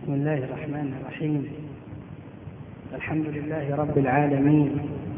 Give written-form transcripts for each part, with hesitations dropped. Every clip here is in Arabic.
بسم الله الرحمن الرحيم. الحمد لله رب العالمين،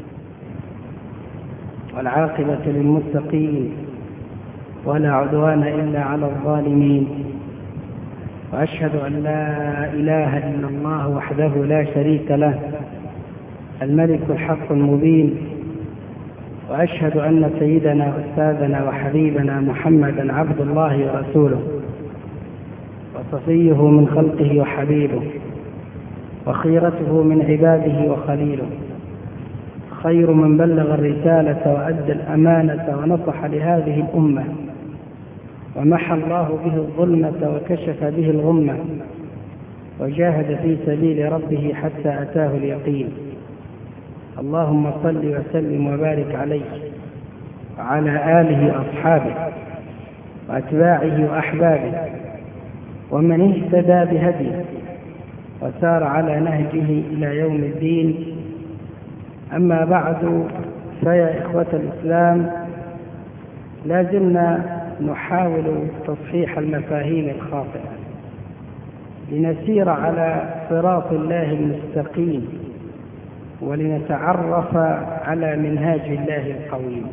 والعاقبة للمتقين، ولا عدوان إلا على الظالمين، وأشهد أن لا إله إلا الله وحده لا شريك له الملك الحق المبين، وأشهد أن سيدنا وأستاذنا وحبيبنا محمدا عبد الله ورسوله، وصفيه من خلقه وحبيبه، وخيرته من عباده وخليله، خير من بلغ الرسالة وأدى الأمانة ونصح لهذه الأمة، ومحى الله به الظلمة وكشف به الغمة، وجاهد في سبيل ربه حتى أتاه اليقين. اللهم صل وسلم وبارك عليه وعلى آله وأصحابه وأتباعه وأحبابه ومن اهتدى بهديه وسار على نهجه إلى يوم الدين. أما بعد، فيا إخوة الإسلام، لازلنا نحاول تصحيح المفاهيم الخاطئة لنسير على صراط الله المستقيم، ولنتعرف على منهاج الله القويم.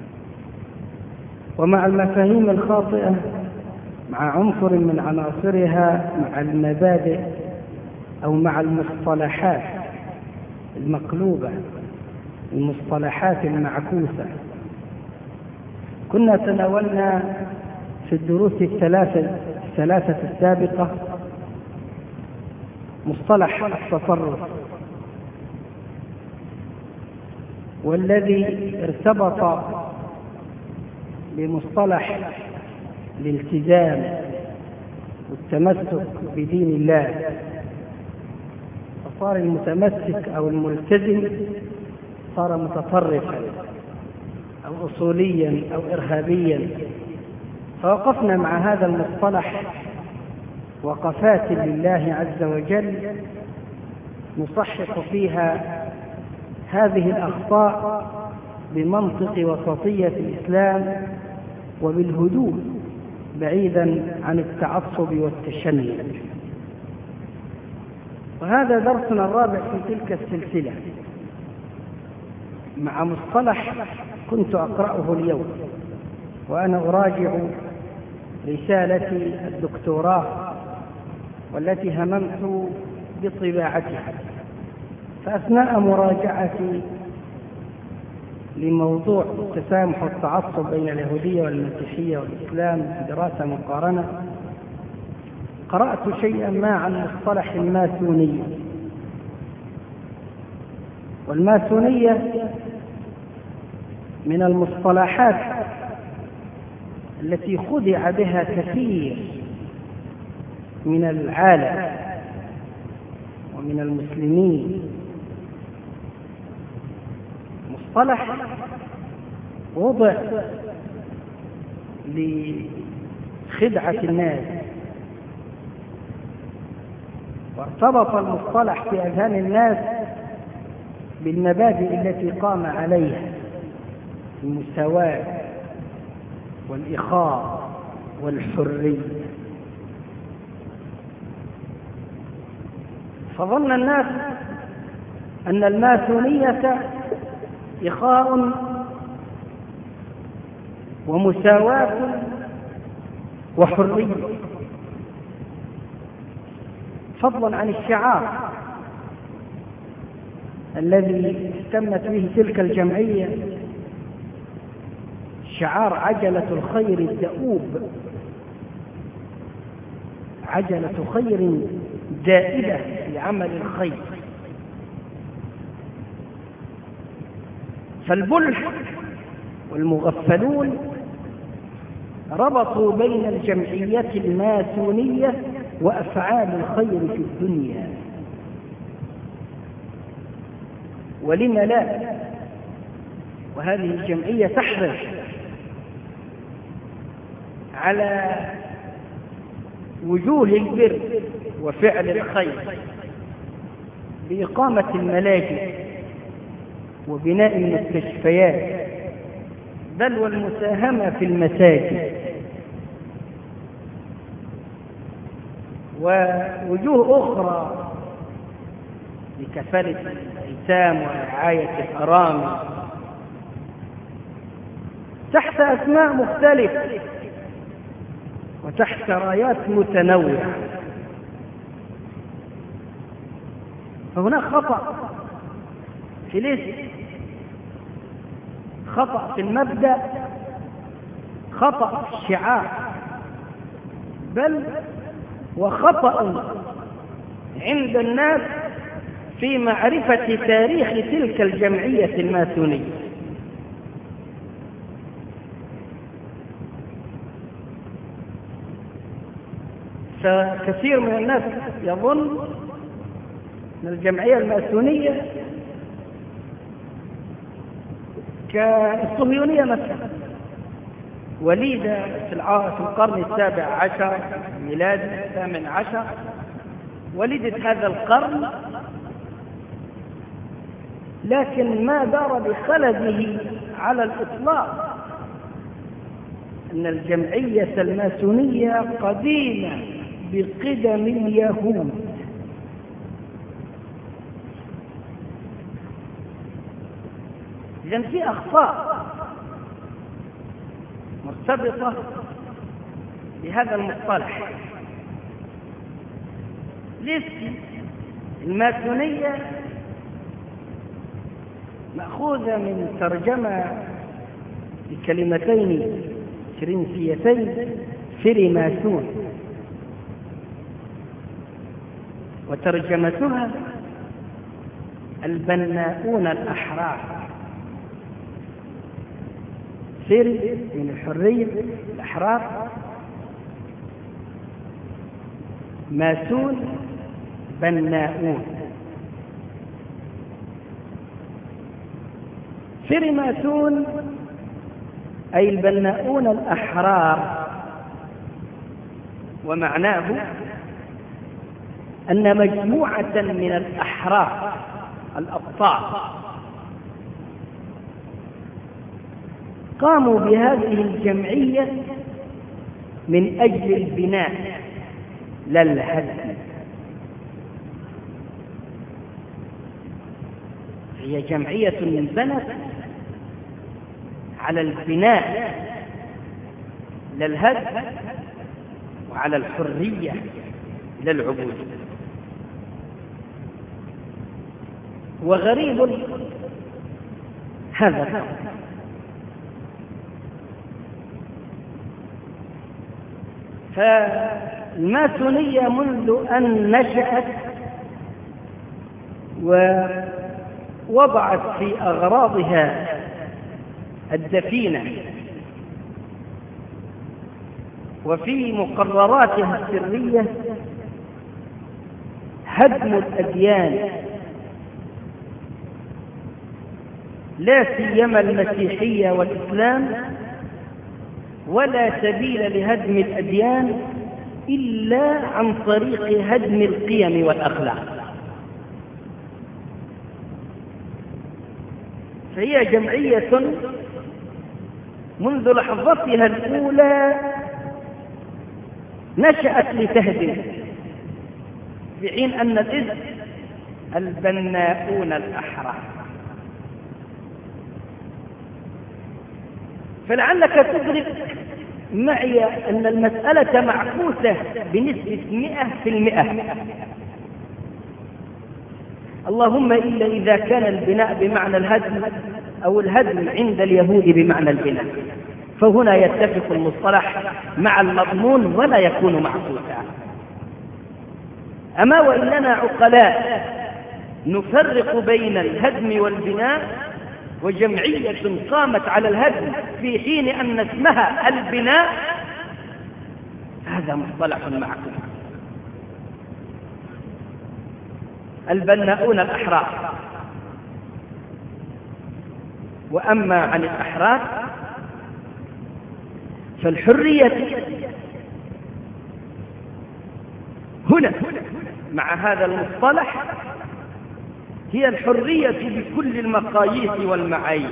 ومع المفاهيم الخاطئة، مع عنصر من عناصرها، مع المبادئ أو مع المصطلحات المقلوبة، المصطلحات المعكوسة، كنا تناولنا في الدروس الثلاثة السابقة مصطلح التصرف، والذي ارتبط بمصطلح الالتزام والتمسك بدين الله، فصار المتمسك أو الملتزم صار متطرفا أو أصوليا أو إرهابيا. فوقفنا مع هذا المصطلح وقفات لله عز وجل نصحح فيها هذه الأخطاء بمنطق وسطية الإسلام وبالهدوء، بعيدا عن التعصب والتشنج. وهذا درسنا الرابع في تلك السلسلة، مع مصطلح كنت أقرأه اليوم وأنا أراجع رسالة الدكتوراه والتي هممت بطباعتها. فأثناء مراجعتي لموضوع التسامح والتعصب بين اليهودية والمسيحية والإسلام، دراسة مقارنة، قرأت شيئا ما عن مصطلح الماسونية. والماسونية من المصطلحات التي خدع بها كثير من العالم ومن المسلمين. مصطلح وضع لخدعة الناس، وارتبط المصطلح في أذهان الناس بالمبادئ التي قام عليها: المساواة والإخاء والحرية. فظن الناس أن الماسونية إخاء ومساواة وحرية، فضلا عن الشعار الذي استمت به تلك الجمعية، شعار عجلة الخير الدؤوب، عجلة خير زائدة في عمل الخير. فالبلح والمغفلون ربطوا بين الجمعية الماسونية وأفعال الخير في الدنيا. ولم لا؟ وهذه الجمعية تحرص على وجوه البر وفعل الخير بإقامة الملاجئ وبناء المستشفيات، بل والمساهمة في المساجد. ووجوه أخرى لكفالة الأيتام ورعاية الأرامل تحت أسماء مختلفة وتحت رايات متنوعة. فهناك خطأ في الاسم، خطأ في المبدأ، خطأ في الشعار، بل وخطأ عند الناس في معرفة تاريخ تلك الجمعية الماسونية. فكثير من الناس يظن أن الجمعية الماسونية كالصهيونية مثلا، وليدة في القرن 17 ميلادي 18، ولدت هذا القرن، لكن ما دار بخلده على الإطلاق أن الجمعية الماسونية قديمة بقدم اليهود. إذن في أخطاء مرتبطة بهذا المصطلح. الاسم الماسونية مأخوذة من ترجمة لكلمتين فرنسيتين، فريماسون، وترجمتها البناؤون الأحرار. فري من الحرية، الأحرار، ماسون بناؤون. فريماسون أي البناؤون الأحرار، ومعناه أن مجموعة من الأحرار الأبطال قاموا بهذه الجمعية من أجل البناء لا الهدم. هي جمعية بنت على البناء لا الهدم، وعلى الحرية لا العبودية. وغريب هذا فالماسونية منذ أن نشأت ووضعت في أغراضها الدفينة وفي مقرراتها السرية هدم الأديان، لا سيما المسيحية والإسلام، ولا سبيل لهدم الأديان إلا عن طريق هدم القيم والأخلاق. فهي جمعية منذ لحظتها الأولى نشأت لتهدم، في حين أن الاسم البناؤون الأحرار. فلعلك تدرك معي أن المسألة معكوسة بنسبة 100%، اللهم إلا إذا كان البناء بمعنى الهدم أو الهدم عند اليهود بمعنى البناء، فهنا يتفق المصطلح مع المضمون ولا يكون معكوسا. أما وإننا عقلاء نفرق بين الهدم والبناء، وجمعية قامت على الهدم في حين أن اسمها البناء، هذا مصطلح معكوس. البناؤون الأحرار. وأما عن الأحرار فالحرية هنا مع هذا المصطلح هي الحرية بكل المقاييس والمعايير،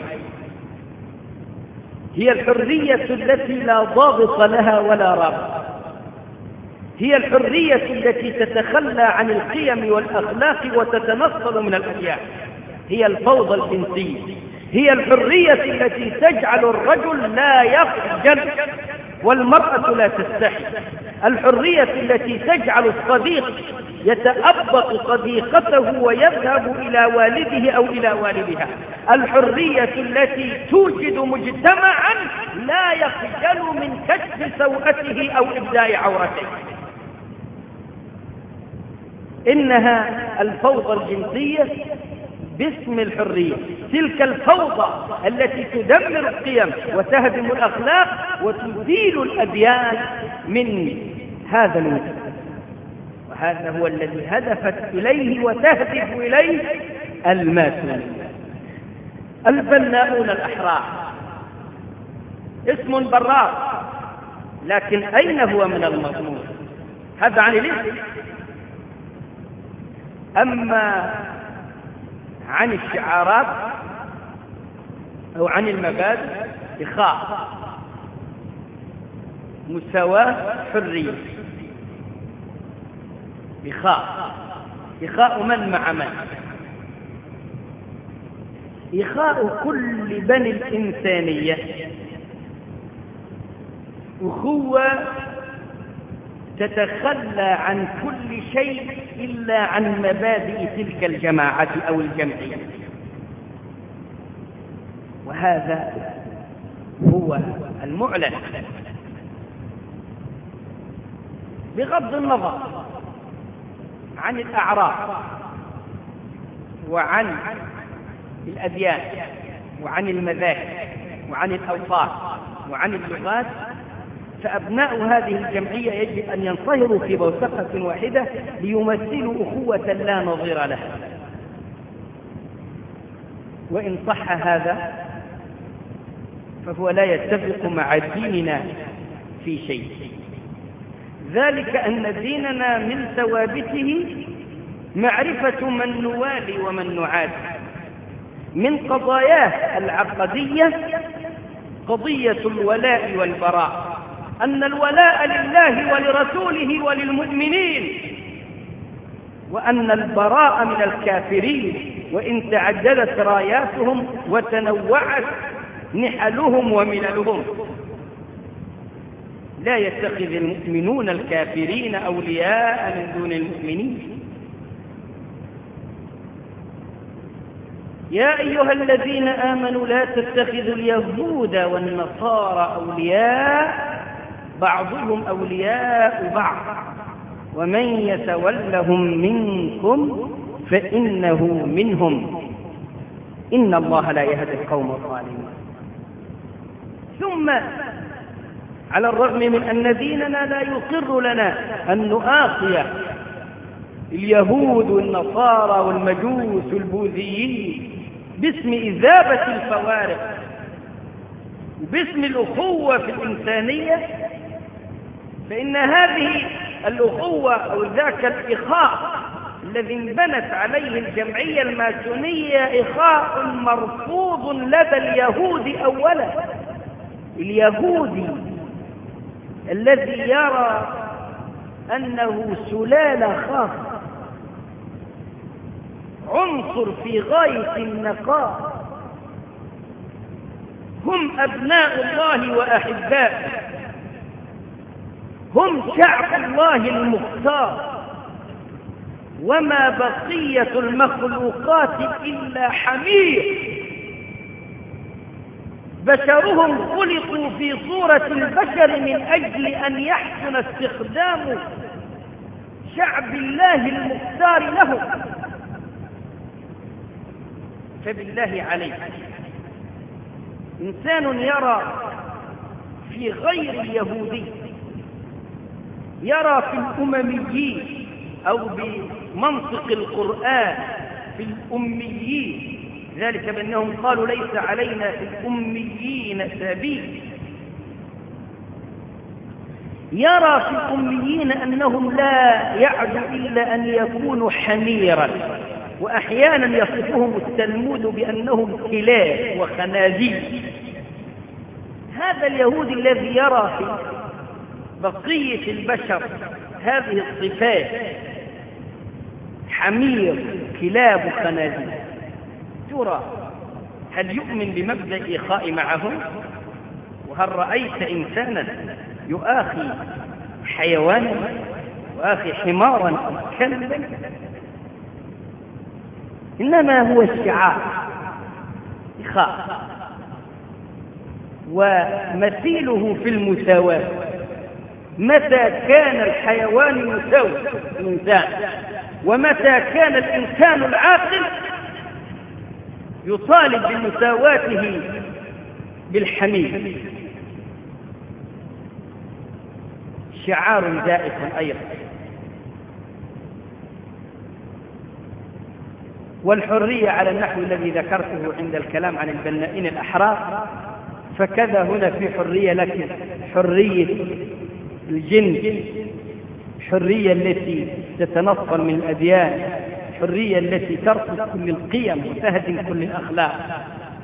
هي الحرية التي لا ضابط لها ولا رابط، هي الحرية التي تتخلى عن القيم والأخلاق وتتنصل من الأديان، هي الفوضى الجنسية. هي الحرية التي تجعل الرجل لا يخجل والمرأة لا تستحي. الحرية التي تجعل الصديق يتأبط صديقته ويذهب إلى والده أو إلى والدها. الحرية التي توجد مجتمعا لا يخجل من كشف سوءته أو إبداء عورته. إنها الفوضى الجنسية باسم الحرية، تلك الفوضى التي تدمر القيم وتهدم الأخلاق وتزيل الأديان من هذا المجتمع. وهذا هو الذي هدفت إليه وتهدف إليه الماسونية. البناؤون الأحرار اسم براق، لكن أين هو من المضمون؟ هذا عن الاسم. أما عن الشعارات أو عن المبادئ إخاء، مساواة، حرية. إخاء من مع من؟ إخاء كل بني الإنسانية أخوة تتخلى عن كل شيء إلا عن مبادئ تلك الجماعة أو الجمعية. وهذا هو المعلن بغض النظر عن الأعراف وعن الأديان وعن المذاهب وعن الأوطان وعن اللغات. فأبناء هذه الجمعية يجب أن ينصهروا في بوتقة واحدة ليمثلوا أخوة لا نظير لها. وإن صح هذا فهو لا يتفق مع ديننا في شيء، ذلك أن ديننا من ثوابته معرفة من نوالي ومن نعادي. من قضاياه العقدية قضية الولاء والبراء، أن الولاء لله ولرسوله وللمؤمنين، وأن البراء من الكافرين وإن تعددت راياتهم وتنوعت نحلهم ومللهم. لا يتخذ المؤمنون الكافرين أولياء من دون المؤمنين. يا أيها الذين آمنوا لا تتخذوا اليهود والنصارى أولياء بعضهم أولياء بعض ومن يتولهم منكم فإنه منهم إن الله لا يهدي القوم الظالمين. ثم على الرغم من أن ديننا لا يقر لنا أن نؤاخي اليهود والنصارى والمجوس والبوذيين باسم إذابة الفوارق وباسم الأخوة في الإنسانية، فإن هذه الأخوة أو ذاك الإخاء الذي انبنت عليه الجمعية الماسونية إخاء مرفوض لدى اليهود أولا. اليهودي الذي يرى أنه سلالة خاصة عنصر في غاية النقاء، هم أبناء الله وأحباؤه، هم شعب الله المختار، وما بقية المخلوقات إلا حمير. بشرهم خلقوا في صورة البشر من أجل أن يحسن استخدام شعب الله المختار لهم. فبالله عليك إنسان يرى في غير اليهودي، يرى في الأمميين أو بمنطق القرآن في الأميين، ذلك بأنهم قالوا ليس علينا في الأميين سبيل. يرى في الأميين أنهم لا يعد إلا أن يكونوا حميرا، وأحيانا يصفهم التلمود بأنهم كلاب وخنازير. هذا اليهودي الذي يرى في بقية البشر هذه الصفات حمير كلاب خنازير، ترى هل يؤمن بمبدأ الإخاء معهم؟ وهل رأيت إنسانا يؤاخي حيوانا، يؤاخي حمارا أو كلبا؟ إنما هو الشعار إخاء. ومثيله في المساواة، متى كان الحيوان يساوي الإنسان ومتى كان الإنسان العاقل يطالب بمساواته بالحمير. شعار زائف أيضا. والحرية على النحو الذي ذكرته عند الكلام عن البنائين الأحرار، فكذا هنا في حرية، لكن حرية الجن، الحرية التي تتنصل من الأديان، الحرية التي ترفض كل القيم وتهدم كل الأخلاق.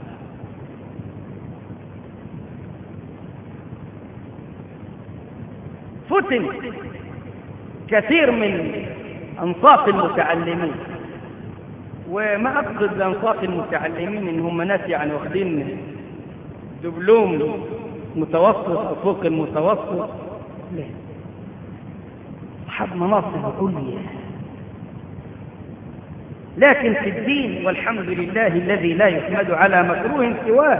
فتن كثير من أنصاف المتعلمين، وما أقصد أنصاف المتعلمين إن هم ناس يعني واخدين دبلوم متوسط أو فوق المتوسط، لا، أصحاب مناصب عليا، لكن في الدين والحمد لله الذي لا يحمد على مكروه سواه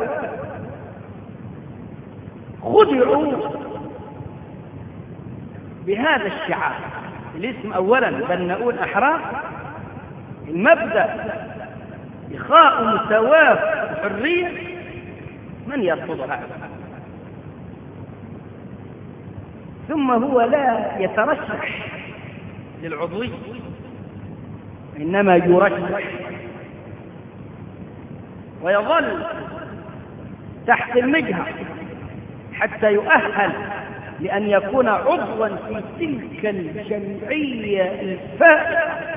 خدعوا بهذا الشعار. الاسم أولا بناؤون أحرار، المبدأ إخاء مساواة وحرية، من يرفض هذا؟ ثم هو لا يترشح للعضوية، إنما يرشح ويظل تحت المجهر حتى يؤهل لأن يكون عضوا في تلك الجمعية الفائقة،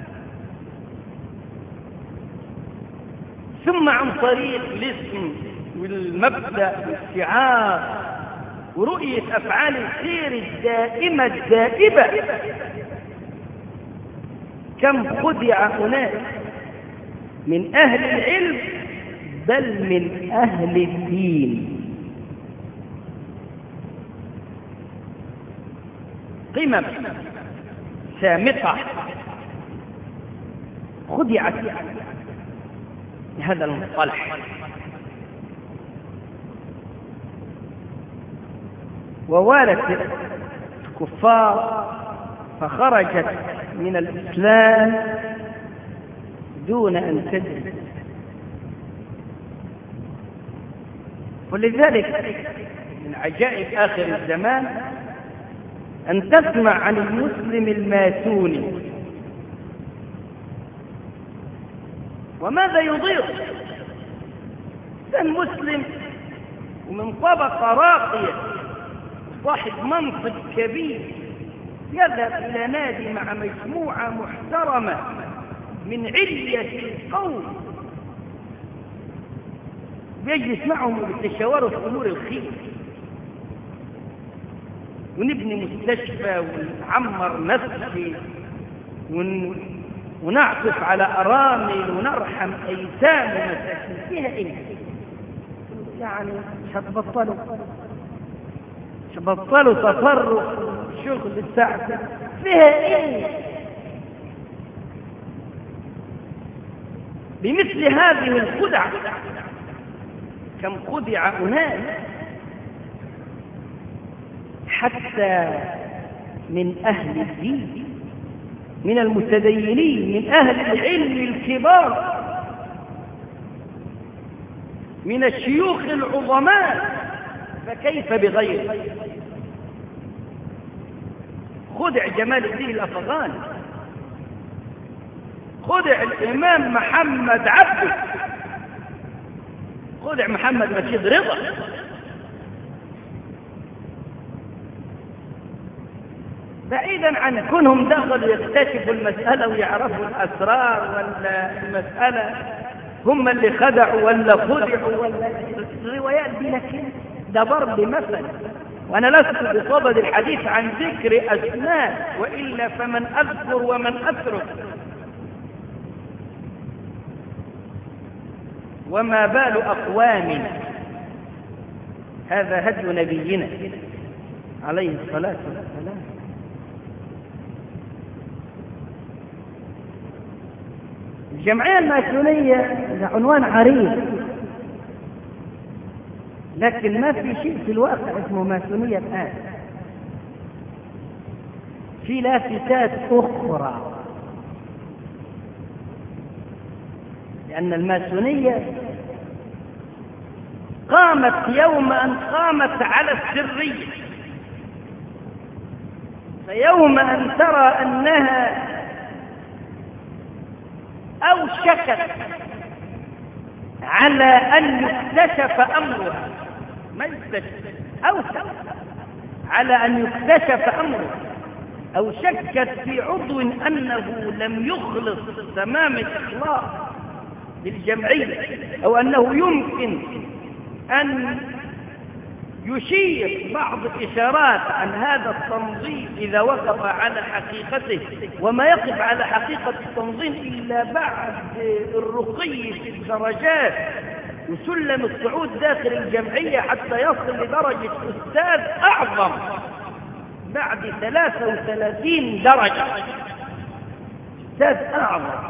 ثم عن طريق الاسم والمبدأ والشعار ورؤية أفعال الخير الدائمة الدائبة. كم خدع أناس من أهل العلم بل من أهل الدين، قمم سامقة خدعت بهذا المصطلح. ووالت الكفار فخرجت من الإسلام دون أن تدري. ولذلك من عجائب آخر الزمان أن تسمع عن المسلم الماسوني. وماذا يضير؟ كان مسلم ومن طبقة راقية صاحب منصب كبير يذهب إلى نادي مع مجموعة محترمة من علية القوم، يجلس معهم ويتشاوروا في أمور الخير، ونبني مستشفى ونعمر مسجد ونعطف على أرامل ونرحم أيتام ومساكين. فيها إيه؟ يعني بطلوا تطرف شغل الساعة، فيها إيه؟ بمثل هذه الخدع كم خدع أناس حتى من أهل الدين، من المتدينين، من أهل العلم الكبار، من الشيوخ العظماء، فكيف بغيره؟ خدع جمال الدين الأفغاني، خدع الإمام محمد عبده، خدع محمد رشيد رضا، بعيدا عن كونهم دخلوا يكتشفوا المسألة ويعرفوا الأسرار ولا المسألة هم اللي خدعوا ولا خدعوا ولا الروايات دي، لكن ده ضرب مثل وأنا لست بصدد الحديث عن ذكر أسماء، وإلا فمن أذكر ومن أترك. وما بال أقوام، هذا هدي نبينا عليه الصلاة والسلام. الجمعية الماسونية ده عنوان عريض، لكن ما في شيء في الواقع اسمه ماسونية الآن. في لافتات أخرى، لأن الماسونية قامت يوم أن قامت على السرية، فيوم أن ترى أنها أوشكت على أن يكتشف أمرها، ما يكتشف، أوشك على أن يكتشف أمرها، أو شكت في عضو أنه لم يخلص تمام الإخلاص للجمعية، أو أنه يمكن أن يشير بعض الإشارات عن هذا التنظيم إذا وقف على حقيقته، وما يقف على حقيقة التنظيم إلا بعد الرقي في الدرجات وسلم الصعود داخل الجمعية حتى يصل لدرجة أستاذ أعظم بعد 33 درجة، أستاذ أعظم.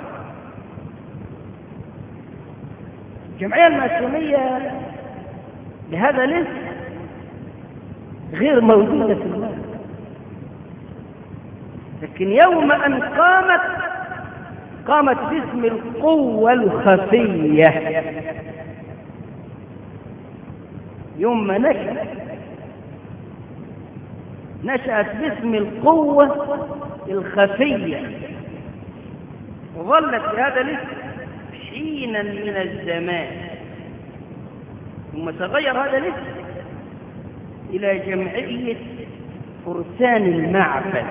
الجمعية الماسونية بهذا الاسم غير موجودة في الواقع، لكن يوم أن قامت باسم القوة الخفية. يوم ما نشأت باسم القوة الخفية، وظلت بهذا الاسم حينا من الزمان، ثم تغير هذا الاسم إلى جمعية فرسان المعبد،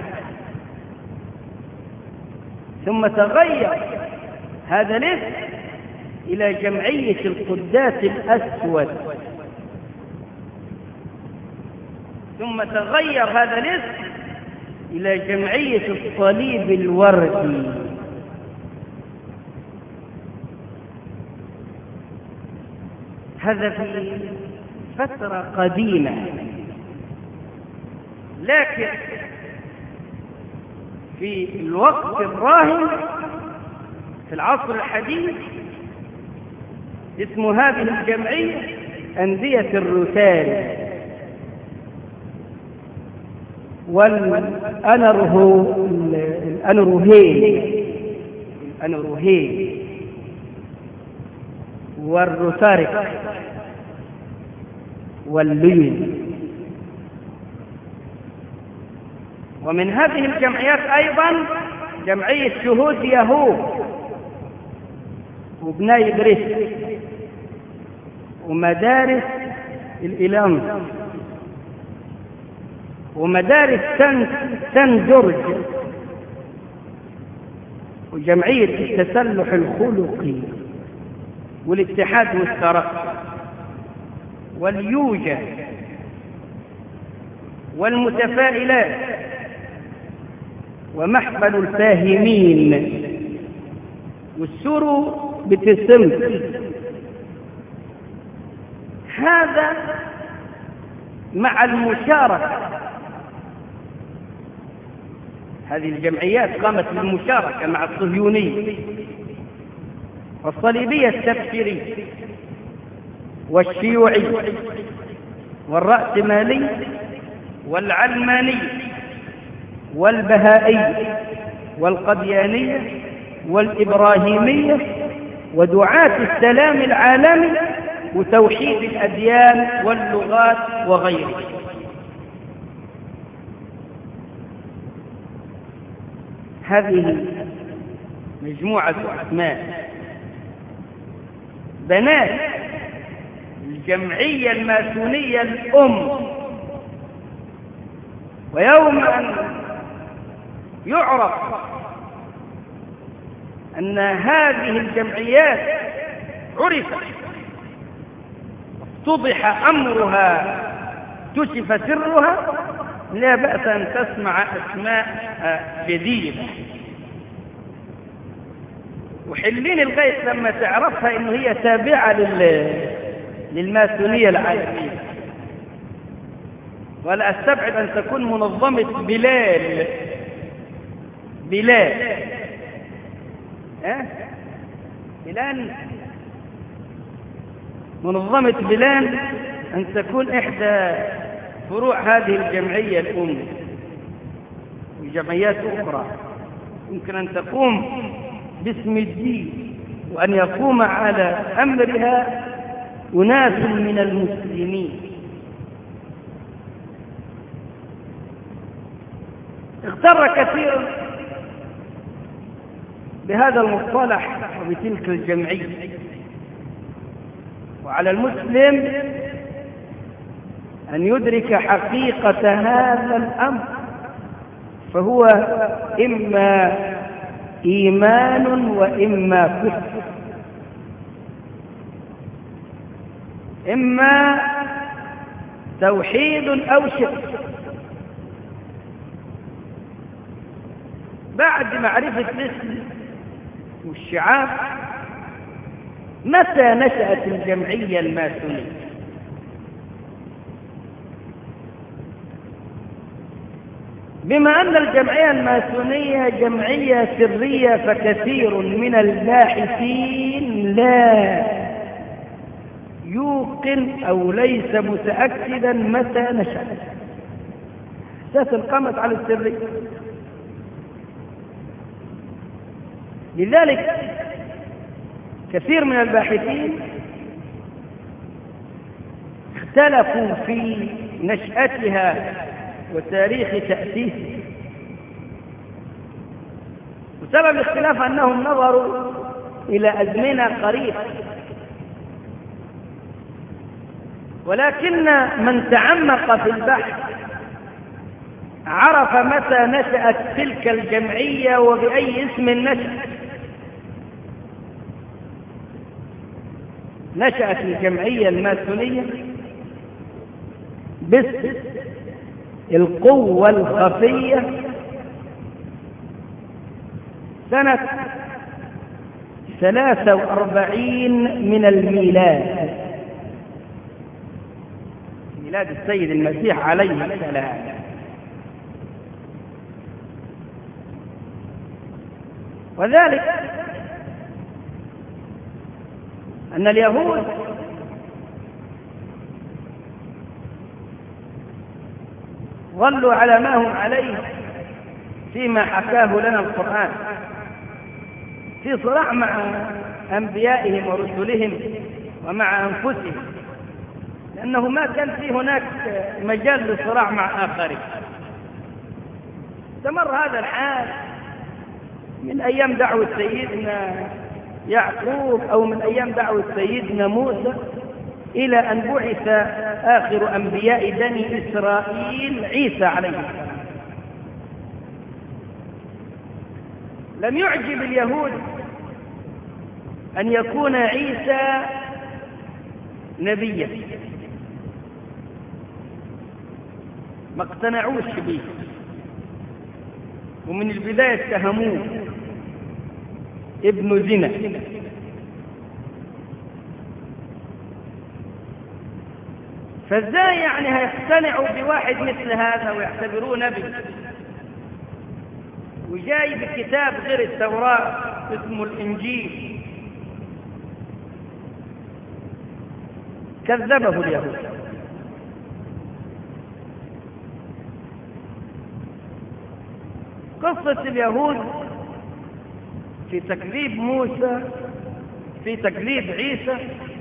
ثم تغير هذا الاسم إلى جمعية القداس الأسود، ثم تغير هذا الاسم إلى جمعية الصليب الوردي. هذا في فترة قديمة، لكن في الوقت الراهن في العصر الحديث اسم هذه الجمعية أندية الروتاري والأنروهين والروتاريك والليل. ومن هذه الجمعيات أيضا جمعية شهود يهود وبناي بريس ومدارس الإلام ومدارس سان جورج وجمعية التسلح الخلقي والاتحاد والترقي واليوجا والمتفائلات ومحفل الفاهمين والسرو بتسمت. هذا مع المشاركة، هذه الجمعيات قامت بالمشاركة مع الصهيونية والصليبية التبشيرية والشيوعي والرأسمالي والعلماني والبهائي والقديانية والإبراهيمية ودعاة السلام العالمي وتوحيد الأديان واللغات وغيره. هذه مجموعة أسماء بنات الجمعية الماسونية الأم. ويوم أن يعرف أن هذه الجمعيات عرفت اتضح أمرها اكتشف سرها لا بأس أن تسمع أسماء جديدة، وحلين لغاية لما تعرفها إنه هي تابعة للماسونية العالمية. ولا أستبعد أن تكون منظمة بلال منظمة بلال أن تكون إحدى فروع هذه الجمعية الأم، وجمعيات أخرى يمكن أن تقوم باسم الدين، وأن يقوم على أمرها أناس من المسلمين. اغتر كثير بهذا المصطلح وبتلك الجمعية، وعلى المسلم أن يدرك حقيقة هذا الأمر، فهو إما إيمان وإما كفر، إما توحيد أو شرك. بعد معرفة الاسم والشعار، متى نشأت الجمعية الماسونية؟ بما أن الجمعية الماسونية جمعية سرية، فكثير من الباحثين لا يوقن أو ليس متأكدا متى نشأت. أساسا قامت على السرية. لذلك كثير من الباحثين اختلفوا في نشأتها وتاريخ تأسيسها، وسبب الاختلاف أنهم نظروا إلى أزمنة قريبة، ولكن من تعمق في البحث عرف متى نشأت تلك الجمعية وبأي اسم نشأت. نشأت الجمعية الماسونية باسم القوة الخفية سنة 43 من الميلاد، ميلاد السيد المسيح عليه السلام. وذلك أن اليهود ظلوا على ما هم عليه فيما حكاه لنا القرآن، في صراع مع أنبيائهم ورسلهم ومع أنفسهم، لأنه ما كان في هناك مجال للصراع مع آخرين. استمر هذا الحال من أيام دعوة سيدنا يعقوب أو من أيام دعوة سيدنا موسى، إلى أن بعث آخر أنبياء بني إسرائيل عيسى عليه السلام. لم يعجب اليهود أن يكون عيسى نبيا، ما اقتنعوش به، ومن البداية اتهموه ابن زنا. فازاي يعني هيقتنعوا بواحد مثل هذا ويعتبروه نبي، وجاي بكتاب غير التوراة اسمه الإنجيل؟ كذبه اليهود. قصة اليهود في تكذيب موسى، في تكذيب عيسى،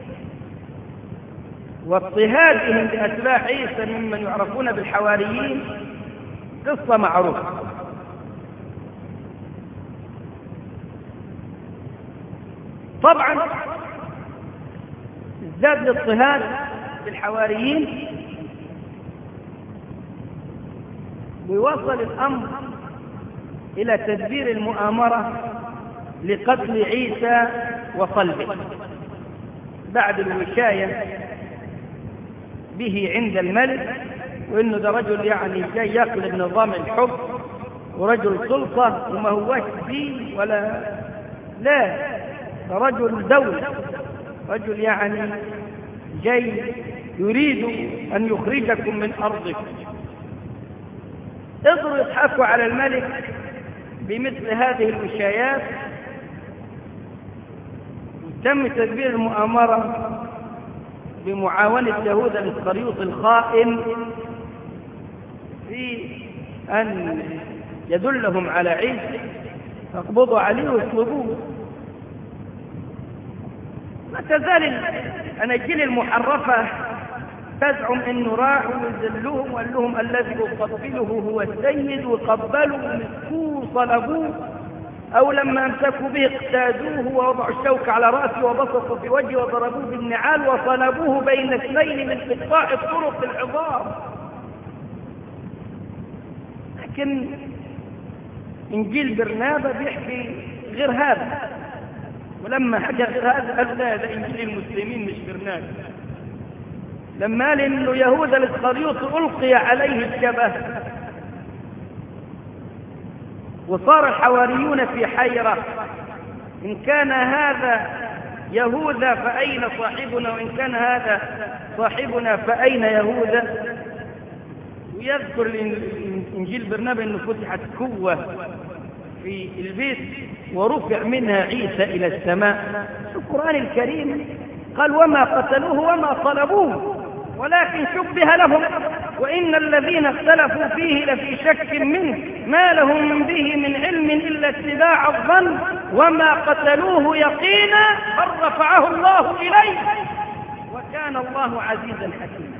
واضطهادهم بأتباع عيسى ممن يعرفون بالحواريين، قصة معروفة. طبعا ازداد الاضطهاد بالحواريين، ويوصل الأمر إلى تدبير المؤامرة لقتل عيسى وصلبه بعد الوشاية به عند الملك وإنه ده رجل يعني جاي يقلب نظام الحكم ورجل سلطة وما هوش دين ولا لا، ده رجل دولة، رجل يعني جاي يريد أن يخرجكم من أرضكم. قدروا يضحكوا على الملك بمثل هذه الوشايات، تم تدبير المؤامرة بمعاونة يهوذا الإسخريوطي الخائن في أن يدلهم على عيسى، فاقبضوا عليه واطلبوه. ما تزال الأناجيل المحرفة تزعم أنه راحوا وذلوهم وقال لهم الذي يقبله هو السيد، وقبلوا ومسكوه وصلبوه، أو لما امسكوا به اقتادوه ووضعوا الشوك على رأسه وبسطوا في وجهه وضربوه بالنعال وصلبوه بين اثنين من قطاع الطرق العظام. لكن إنجيل برنابا بيحكي غير هذا، ولما حكى غير هذا قال لا، ده إنجيل المسلمين مش برنابا. لما قال إنه يهوذا الإسخريوطي ألقي عليه الشبه وصار الحواريون في حيرة، إن كان هذا يهوذا فأين صاحبنا، وإن كان هذا صاحبنا فأين يهوذا. ويذكر إنجيل برنابا أنه فتحت كوة في البيت ورفع منها عيسى إلى السماء. القرآن الكريم قال وما قتلوه وما صلبوه ولكن شبه لهم وإن الذين اختلفوا فيه لفي شك منه ما لهم به من علم إلا اتباع الظن وما قتلوه يقينا بل رفعه الله إليه وكان الله عزيزا حكيما.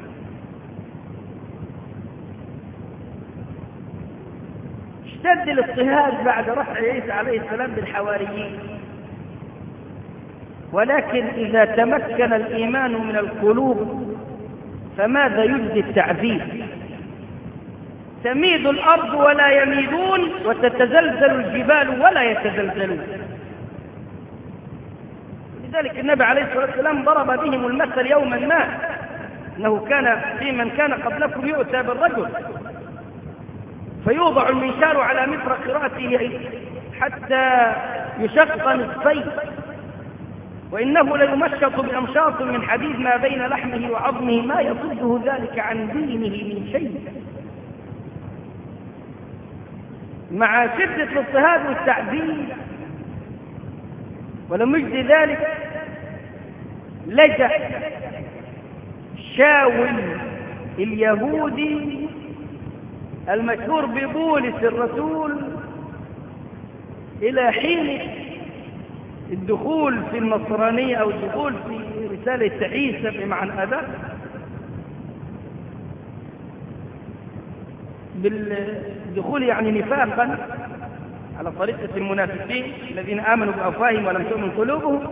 اشتد الاضطهاد بعد رفع عيسى عليه السلام بالحواريين، ولكن إذا تمكن الإيمان من القلوب فماذا يجدي التعذيب؟ تميد الأرض ولا يميدون وتتزلزل الجبال ولا يتزلزلون. لذلك النبي عليه الصلاة والسلام ضرب بهم المثل يوما ما أنه كان في من كان قبلكم يؤتى بالرجل فيوضع المنشار على مفرق رأسه حتى يشق نصفين، وإنه ليمشط بأمشاط من حديد ما بين لحمه وعظمه ما يصده ذلك عن دينه من شيء. مع شدة الاضطهاد والتعذيب ولم يجد ذلك لجأ شاول اليهودي المشهور ببولس الرسول إلى حين الدخول في النصرانية أو الدخول في رسالة عيسى بمعنى أداء بالدخول يعني نفاقا على طريقة المنافقين الذين آمنوا بأفواههم ولم تؤمن قلوبهم،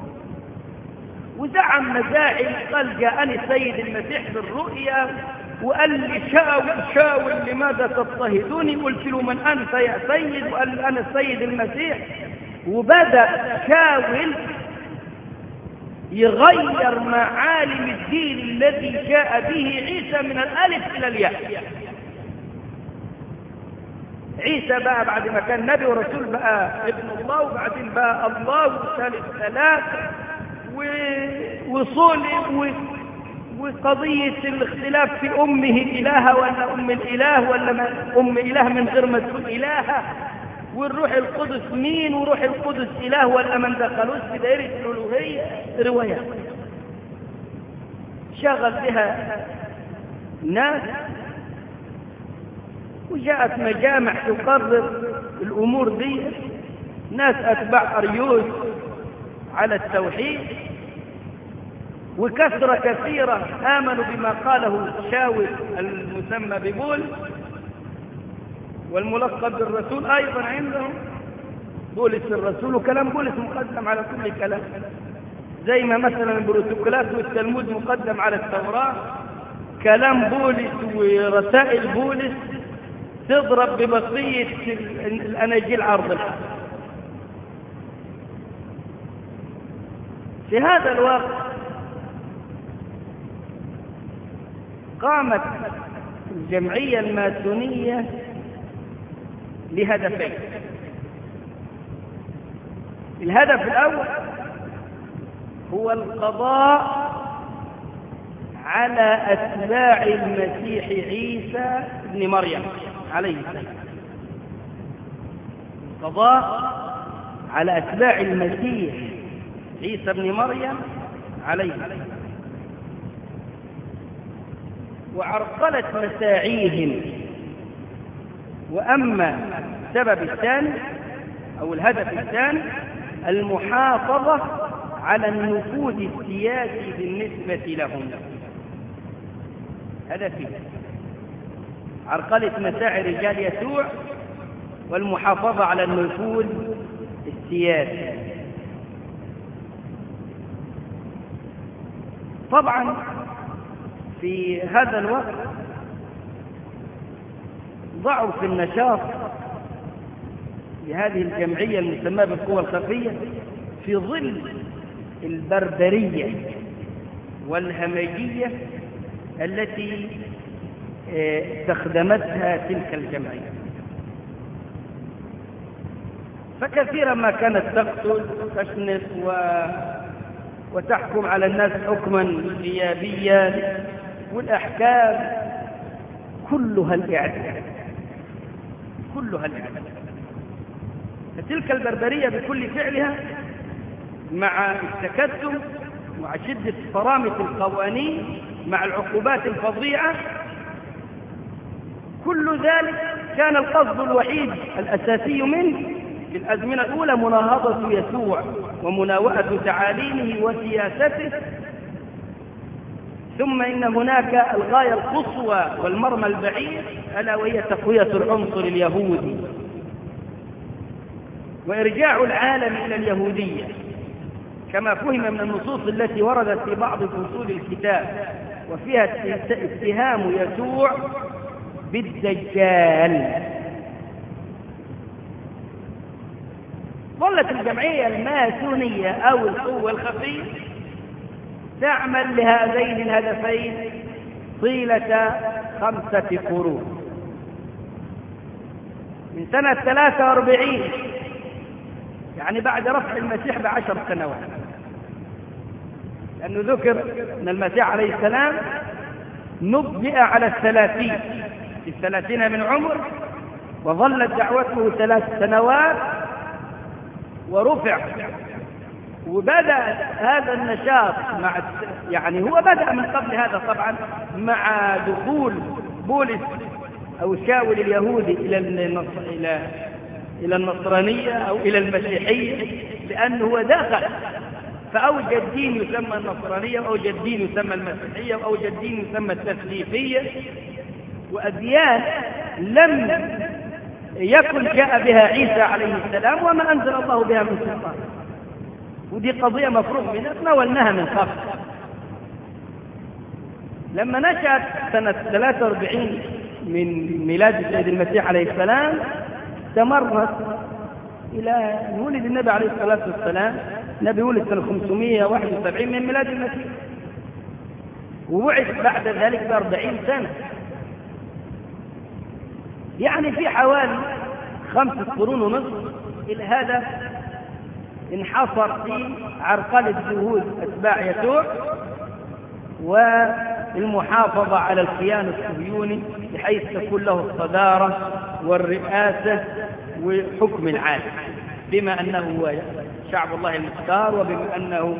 وزعم مزاعم قال جاءني السيد المسيح بالرؤيا وقال لي شاول لماذا تضطهدوني؟ قلت له من أنت يا سيد؟ وقال أنا السيد المسيح. وبدأ شاول يغير معالم الدين الذي جاء به عيسى من الألف إلى الياء. عيسى بقى بعد ما كان نبي ورسول بقى ابن الله، وبعدين بقى الله وثالث ثلاثة وصلب، وقضية الاختلاف في أمه إلهة ولا أم الإله ولا أم إله من غير ما تكون إلهة، والروح القدس مين وروح القدس إله ولا من دخلوش في دائرة الألوهية. روايات شغل بها ناس، وجاءت مجامع تقرر الأمور دي، ناس أتباع أريوس على التوحيد، وكثرة كثيرة آمنوا بما قاله شاول المسمى ببولس والملقب بالرسول أيضا عندهم بولس الرسول، وكلام بولس مقدم على كل كلام، زي ما مثلا البروتوكولات والتلمود مقدم على التوراة. كلام بولس ورسائل بولس تضرب ببقية الأناجيل عرض الحق. في هذا الوقت قامت الجمعية الماسونية لهدفين. الهدف الأول هو القضاء على أتباع المسيح عيسى ابن مريم عليه السلام، القضاء على أتباع المسيح عيسى ابن مريم عليه السلام، وعرقلة مساعيهم. وأما السبب الثاني أو الهدف الثاني المحافظة على النفوذ السياسي بالنسبة لهم. هدفين: عرقلة مساعي رجال يسوع والمحافظة على النفوذ السياسي. طبعا في هذا الوقت ضعف النشاط لهذه الجمعية المسماة بالقوى الخفية في ظل البربرية والهمجية التي استخدمتها تلك الجمعية. فكثيرا ما كانت تقتل وتشنق وتحكم على الناس حكما غيابيا، والأحكام كلها الإعدام، كلها الإعدام. فتلك البربرية بكل فعلها مع التكتم، مع شدة صرامة القوانين، مع العقوبات الفظيعة، كل ذلك كان القصد الوحيد الأساسي منه في الأزمنة الأولى مناهضة يسوع ومناوئة تعاليمه وسياسته. ثم إن هناك الغاية القصوى والمرمى البعيد، ألا وهي تقوية العنصر اليهودي وإرجاع العالم إلى اليهودية كما فهم من النصوص التي وردت في بعض فصول الكتاب، وفيها اتهام يسوع بالدجال. ظلت الجمعية الماسونية أو القوة الخفية تعمل لهذين الهدفين طيلة 5 قرون، من سنة 43 يعني بعد رفع المسيح ب10 سنوات، لأنه ذكر أن المسيح عليه السلام نبئ على 30 في 30 من عمر، وظلت دعوته 3 سنوات ورفع. وبدأ هذا النشاط يعني هو بدأ من قبل هذا طبعا مع دخول بولس أو شاول اليهودي إلى النصرانية أو إلى المسيحية، لأنه هو دخل فأوجد دين يسمى النصرانية، وأوجد دين يسمى المسيحية، وأوجد دين يسمى التثليثية، وأديان لم يكن جاء بها عيسى عليه السلام وما أنزل الله بها من سلطان. ودي قضية مفروغ منها تناولناها من قبل. لما نشأت سنة 43 من ميلاد السيد المسيح عليه السلام استمرت إلى أن ولد النبي عليه الصلاة والسلام. النبي ولد سنة 571 من ميلاد المسيح، ووعد بعد ذلك ب40 سنة، يعني في حوالي 5 قرون ونصف. الهدف انحصر في عرقلة جهود أتباع يسوع والمحافظة على الكيان الصهيوني بحيث تكون له الصدارة والرئاسة وحكم العالم، بما أنه هو شعب الله المختار، وبما أنه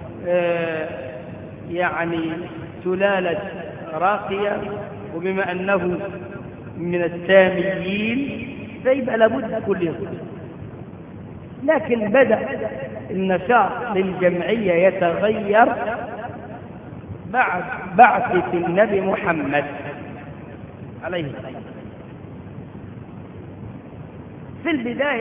يعني سلالة راقية، وبما أنه من الساميين، فيبقى لابد كل يوم. لكن بدأ النشاط للجمعية يتغير بعد بعثة النبي محمد عليه السلام. في البداية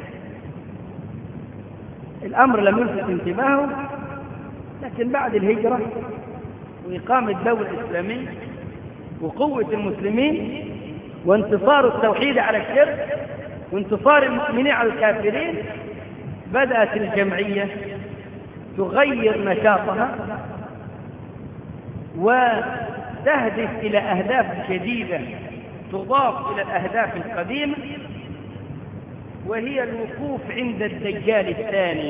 الأمر لم يلفت انتباهه، لكن بعد الهجرة وإقامة الدولة الإسلامية وقوة المسلمين وانتصار التوحيد على الشرك وانتصار المؤمنين على الكافرين، بدأت الجمعية تغير نشاطها تهدف إلى أهداف جديدة تضاف إلى الأهداف القديمة، وهي الوقوف عند الدجال الثاني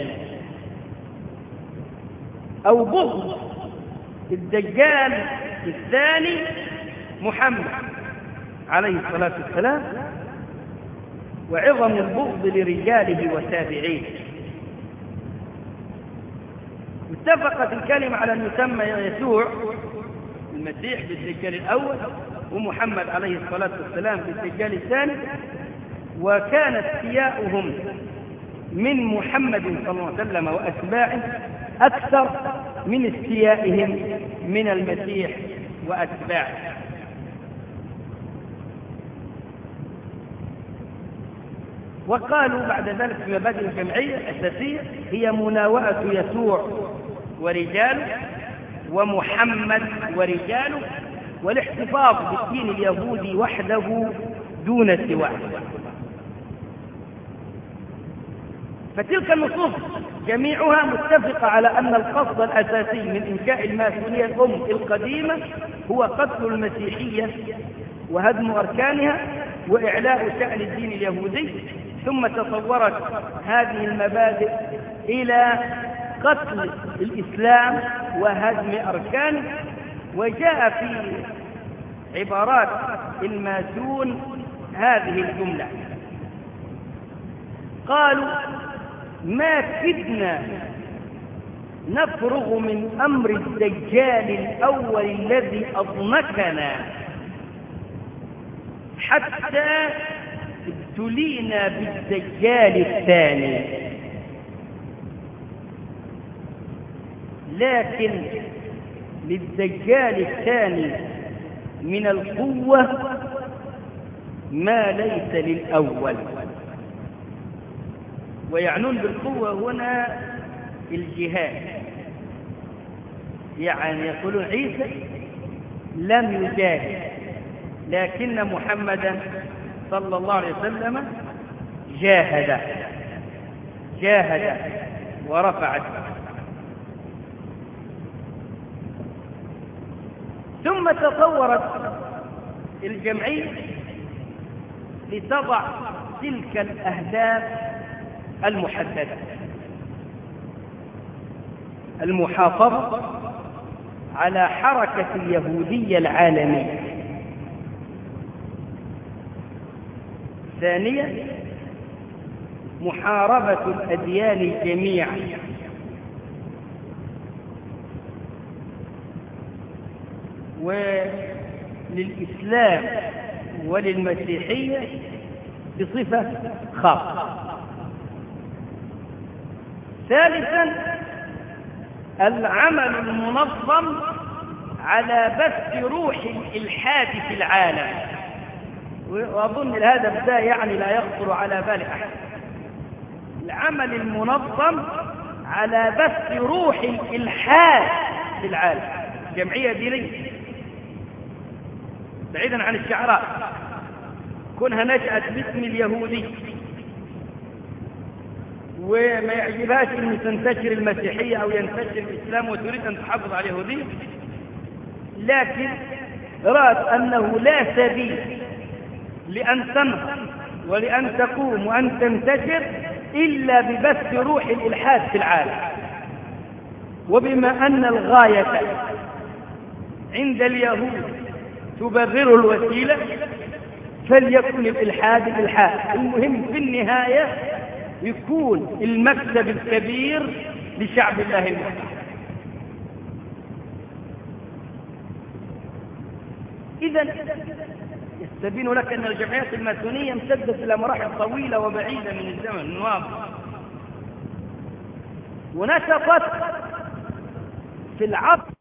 أو بغض الدجال الثاني محمد عليه الصلاة والسلام، وعظم البغض لرجاله وتابعيه. اتفقت الكلمة على أن يسمى يسوع المسيح بالدجال الأول، ومحمد عليه الصلاة والسلام بالدجال الثاني، وكانت استياؤهم من محمد صلى الله عليه وسلم وأتباعه أكثر من استيائهم من المسيح وأتباعه. وقالوا بعد ذلك في مبادئ الجمعية الأساسية هي مناوئة يسوع ورجاله ومحمد ورجاله، والاحتفاظ بالدين اليهودي وحده دون سواه. فتلك النصوص جميعها متفقة على أن القصد الأساسي من إنشاء الماسونية القديمة هو قتل المسيحية وهدم أركانها وإعلاء شأن الدين اليهودي، ثم تطورت هذه المبادئ إلى قتل الإسلام وهدم أركانه. وجاء في عبارات الماسون هذه الجملة: قالوا ما كدنا نفرغ من أمر الدجال الأول الذي أضنكنا حتى ابتلينا بالدجال الثاني، لكن للدجال الثاني من القوة ما ليس للأول. ويعنون بالقوة هنا الجهاد، يعني يقولون عيسى لم يجاهد، لكن محمدا صلى الله عليه وسلم جاهد ورفع. ثم تطورت الجمعية لتضع تلك الأهداف المحددة: المحافظة على حركة اليهودية العالمية، ثانيا محاربة الأديان جميعا، وللإسلام وللمسيحية بصفة خاصة، ثالثا العمل المنظم على بث روح الإلحاد في العالم. وأظن الهدف ده يعني لا يخطر على بال أحد. العمل المنظم على بث روح الإلحاد في العالم، جمعية دينية بعيدا عن الشعراء، كونها نشأت باسم اليهودي وما يعجبهاش أن تنتشر المسيحية أو ينتشر الإسلام وتريد أن تحافظ على اليهودية، لكن رأت أنه لا سبيل لأن تنهض ولأن تقوم وأن تنتشر إلا ببث روح الإلحاد في العالم. وبما أن الغاية عند اليهود تبرر الوسيلة، فليكن الإلحاد الإلحاد، المهم في النهاية يكون المكسب الكبير لشعب الله المسلم. إذن يستبين لك أن الجمعيات الماسونية امتدت إلى مراحل طويلة وبعيدة من الزمن الماضي، ونشطت في العصر